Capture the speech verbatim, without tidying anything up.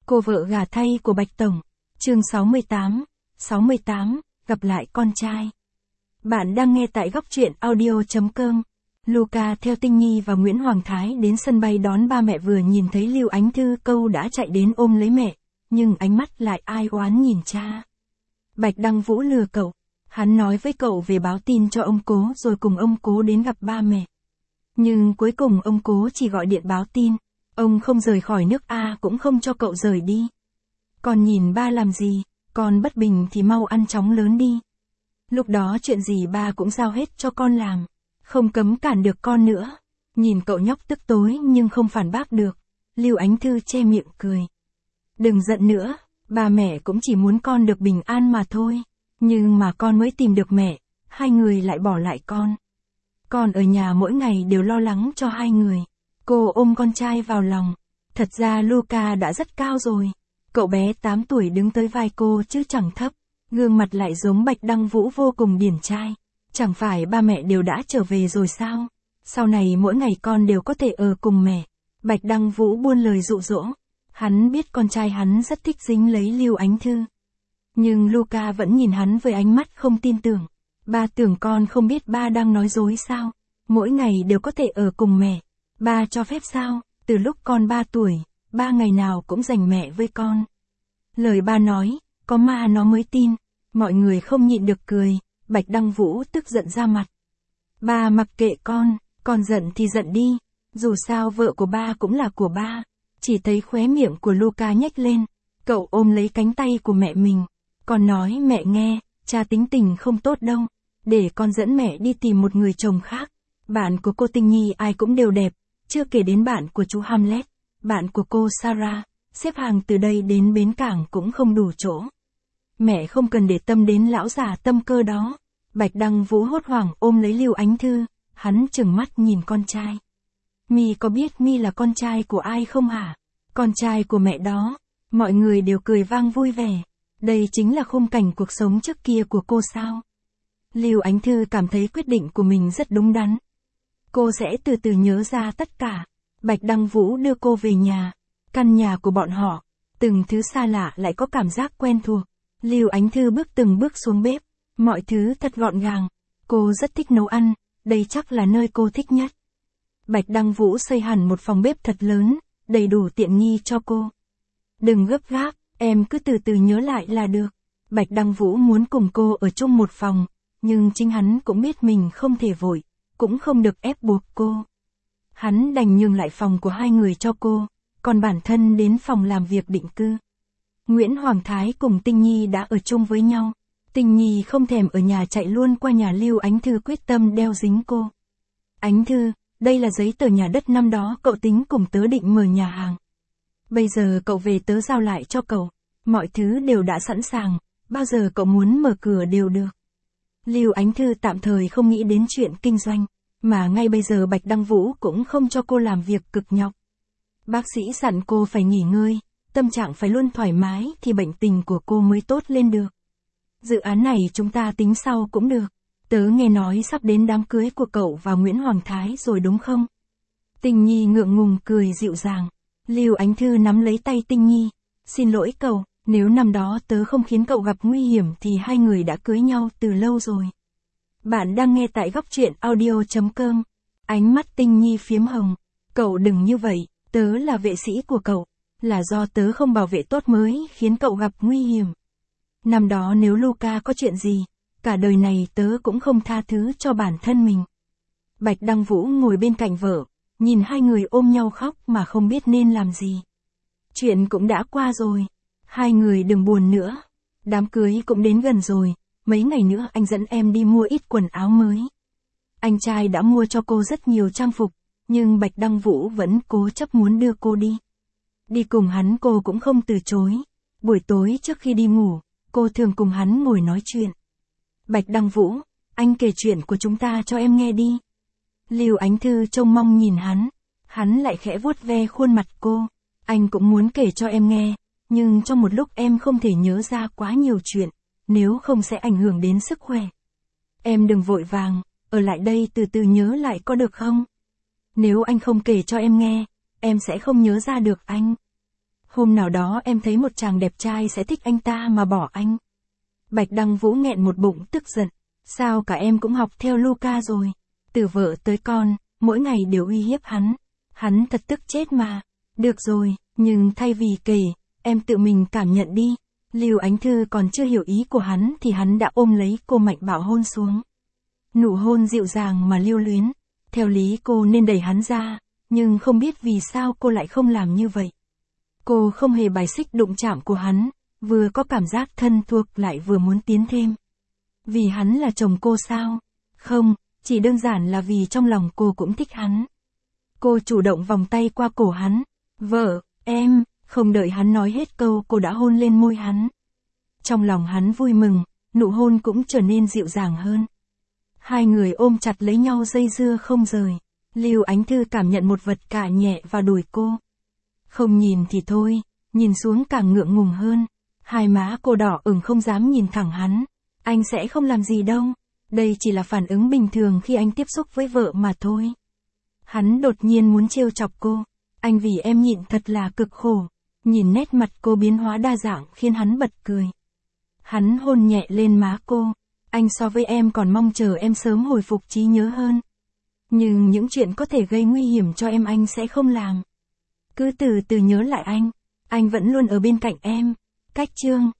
Cô vợ gả thay của Bạch Tổng. Chương sáu mươi tám. sáu mươi tám, gặp lại con trai. Bạn đang nghe tại góc truyện audio chấm com. Luca theo Tinh Nhi và Nguyễn Hoàng Thái đến sân bay đón ba mẹ, vừa nhìn thấy Lưu Ánh Thư Câu đã chạy đến ôm lấy mẹ, nhưng ánh mắt lại ai oán nhìn cha. Bạch Đăng Vũ lừa cậu. Hắn nói với cậu về báo tin cho ông Cố rồi cùng ông Cố đến gặp ba mẹ. Nhưng cuối cùng ông Cố chỉ gọi điện báo tin. Ông không rời khỏi nước A cũng không cho cậu rời đi. Con nhìn ba làm gì, con bất bình thì mau ăn chóng lớn đi. Lúc đó chuyện gì ba cũng giao hết cho con làm, không cấm cản được con nữa. Nhìn cậu nhóc tức tối nhưng không phản bác được, Lưu Ánh Thư che miệng cười. Đừng giận nữa, ba mẹ cũng chỉ muốn con được bình an mà thôi. Nhưng mà con mới tìm được mẹ, hai người lại bỏ lại con. Con ở nhà mỗi ngày đều lo lắng cho hai người. Cô ôm con trai vào lòng. Thật ra Luca đã rất cao rồi. Cậu bé tám tuổi đứng tới vai cô chứ chẳng thấp. Gương mặt lại giống Bạch Đăng Vũ vô cùng điển trai. Chẳng phải ba mẹ đều đã trở về rồi sao? Sau này mỗi ngày con đều có thể ở cùng mẹ. Bạch Đăng Vũ buôn lời dụ dỗ. Hắn biết con trai hắn rất thích dính lấy Lưu Ánh Thư. Nhưng Luca vẫn nhìn hắn với ánh mắt không tin tưởng. Ba tưởng con không biết ba đang nói dối sao? Mỗi ngày đều có thể ở cùng mẹ. Ba cho phép sao? Từ lúc con ba tuổi, ba ngày nào cũng dành mẹ với con. Lời ba nói, có ma nó mới tin. Mọi người không nhịn được cười. Bạch Đăng Vũ tức giận ra mặt. Ba mặc kệ con, con giận thì giận đi. Dù sao vợ của ba cũng là của ba. Chỉ thấy khóe miệng của Luca nhếch lên. Cậu ôm lấy cánh tay của mẹ mình. Con nói mẹ nghe, cha tính tình không tốt đâu. Để con dẫn mẹ đi tìm một người chồng khác. Bạn của cô Tinh Nhi ai cũng đều đẹp. Chưa kể đến bạn của chú Hamlet, bạn của cô Sarah, xếp hàng từ đây đến bến cảng cũng không đủ chỗ. Mẹ không cần để tâm đến lão già tâm cơ đó. Bạch Đăng Vũ hốt hoảng ôm lấy Lưu Ánh Thư, hắn trừng mắt nhìn con trai. Mi có biết Mi là con trai của ai không hả? Con trai của mẹ đó. Mọi người đều cười vang vui vẻ. Đây chính là khung cảnh cuộc sống trước kia của cô sao? Lưu Ánh Thư cảm thấy quyết định của mình rất đúng đắn. Cô sẽ từ từ nhớ ra tất cả. Bạch Đăng Vũ đưa cô về nhà. Căn nhà của bọn họ. Từng thứ xa lạ lại có cảm giác quen thuộc. Lưu Ánh Thư bước từng bước xuống bếp. Mọi thứ thật gọn gàng. Cô rất thích nấu ăn. Đây chắc là nơi cô thích nhất. Bạch Đăng Vũ xây hẳn một phòng bếp thật lớn. Đầy đủ tiện nghi cho cô. Đừng gấp gáp. Em cứ từ từ nhớ lại là được. Bạch Đăng Vũ muốn cùng cô ở chung một phòng. Nhưng chính hắn cũng biết mình không thể vội. Cũng không được ép buộc cô. Hắn đành nhường lại phòng của hai người cho cô, còn bản thân đến phòng làm việc định cư. Nguyễn Hoàng Thái cùng Tinh Nhi đã ở chung với nhau. Tinh Nhi không thèm ở nhà chạy luôn qua nhà Lưu Ánh Thư quyết tâm đeo dính cô. Ánh Thư, đây là giấy tờ nhà đất năm đó cậu tính cùng tớ định mở nhà hàng. Bây giờ cậu về tớ giao lại cho cậu. Mọi thứ đều đã sẵn sàng, bao giờ cậu muốn mở cửa đều được. Lưu Ánh Thư tạm thời không nghĩ đến chuyện kinh doanh, mà ngay bây giờ Bạch Đăng Vũ cũng không cho cô làm việc cực nhọc. Bác sĩ dặn cô phải nghỉ ngơi, tâm trạng phải luôn thoải mái thì bệnh tình của cô mới tốt lên được. Dự án này chúng ta tính sau cũng được. Tớ nghe nói sắp đến đám cưới của cậu và Nguyễn Hoàng Thái rồi đúng không? Tinh Nhi ngượng ngùng cười dịu dàng. Lưu Ánh Thư nắm lấy tay Tinh Nhi. Xin lỗi cậu. Nếu năm đó tớ không khiến cậu gặp nguy hiểm thì hai người đã cưới nhau từ lâu rồi. Bạn đang nghe tại góc truyện audio chấm com. Ánh mắt Tinh Nhi phiếm hồng. Cậu đừng như vậy, tớ là vệ sĩ của cậu. Là do tớ không bảo vệ tốt mới khiến cậu gặp nguy hiểm. Năm đó nếu Luca có chuyện gì, cả đời này tớ cũng không tha thứ cho bản thân mình. Bạch Đăng Vũ ngồi bên cạnh vợ, nhìn hai người ôm nhau khóc mà không biết nên làm gì. Chuyện cũng đã qua rồi. Hai người đừng buồn nữa. Đám cưới cũng đến gần rồi. Mấy ngày nữa anh dẫn em đi mua ít quần áo mới. Anh trai đã mua cho cô rất nhiều trang phục. Nhưng Bạch Đăng Vũ vẫn cố chấp muốn đưa cô đi. Đi cùng hắn cô cũng không từ chối. Buổi tối trước khi đi ngủ, cô thường cùng hắn ngồi nói chuyện. Bạch Đăng Vũ, anh kể chuyện của chúng ta cho em nghe đi. Lưu Ánh Thư trông mong nhìn hắn. Hắn lại khẽ vuốt ve khuôn mặt cô. Anh cũng muốn kể cho em nghe. Nhưng trong một lúc em không thể nhớ ra quá nhiều chuyện, nếu không sẽ ảnh hưởng đến sức khỏe. Em đừng vội vàng, ở lại đây từ từ nhớ lại có được không? Nếu anh không kể cho em nghe, em sẽ không nhớ ra được anh. Hôm nào đó em thấy một chàng đẹp trai sẽ thích anh ta mà bỏ anh. Bạch Đăng Vũ nghẹn một bụng tức giận. Sao cả em cũng học theo Luca rồi. Từ vợ tới con, mỗi ngày đều uy hiếp hắn. Hắn thật tức chết mà. Được rồi, nhưng thay vì kể, em tự mình cảm nhận đi. Lưu Ánh Thư còn chưa hiểu ý của hắn thì hắn đã ôm lấy cô mạnh bạo hôn xuống. Nụ hôn dịu dàng mà lưu luyến. Theo lý cô nên đẩy hắn ra, nhưng không biết vì sao cô lại không làm như vậy. Cô không hề bài xích đụng chạm của hắn, vừa có cảm giác thân thuộc lại vừa muốn tiến thêm. Vì hắn là chồng cô sao? Không, chỉ đơn giản là vì trong lòng cô cũng thích hắn. Cô chủ động vòng tay qua cổ hắn. Vợ, em, không đợi hắn nói hết câu cô đã hôn lên môi hắn. Trong lòng hắn vui mừng, nụ hôn cũng trở nên dịu dàng hơn. Hai người ôm chặt lấy nhau dây dưa không rời. Lưu Ánh Thư cảm nhận một vật cạ nhẹ vào đùi cô. Không nhìn thì thôi, nhìn xuống càng ngượng ngùng hơn. Hai má cô đỏ ửng không dám nhìn thẳng hắn. Anh sẽ không làm gì đâu. Đây chỉ là phản ứng bình thường khi anh tiếp xúc với vợ mà thôi. Hắn đột nhiên muốn trêu chọc cô. Anh vì em nhịn thật là cực khổ. Nhìn nét mặt cô biến hóa đa dạng khiến hắn bật cười. Hắn hôn nhẹ lên má cô. Anh so với em còn mong chờ em sớm hồi phục trí nhớ hơn. Nhưng những chuyện có thể gây nguy hiểm cho em anh sẽ không làm. Cứ từ từ nhớ lại anh. Anh vẫn luôn ở bên cạnh em. Cách chương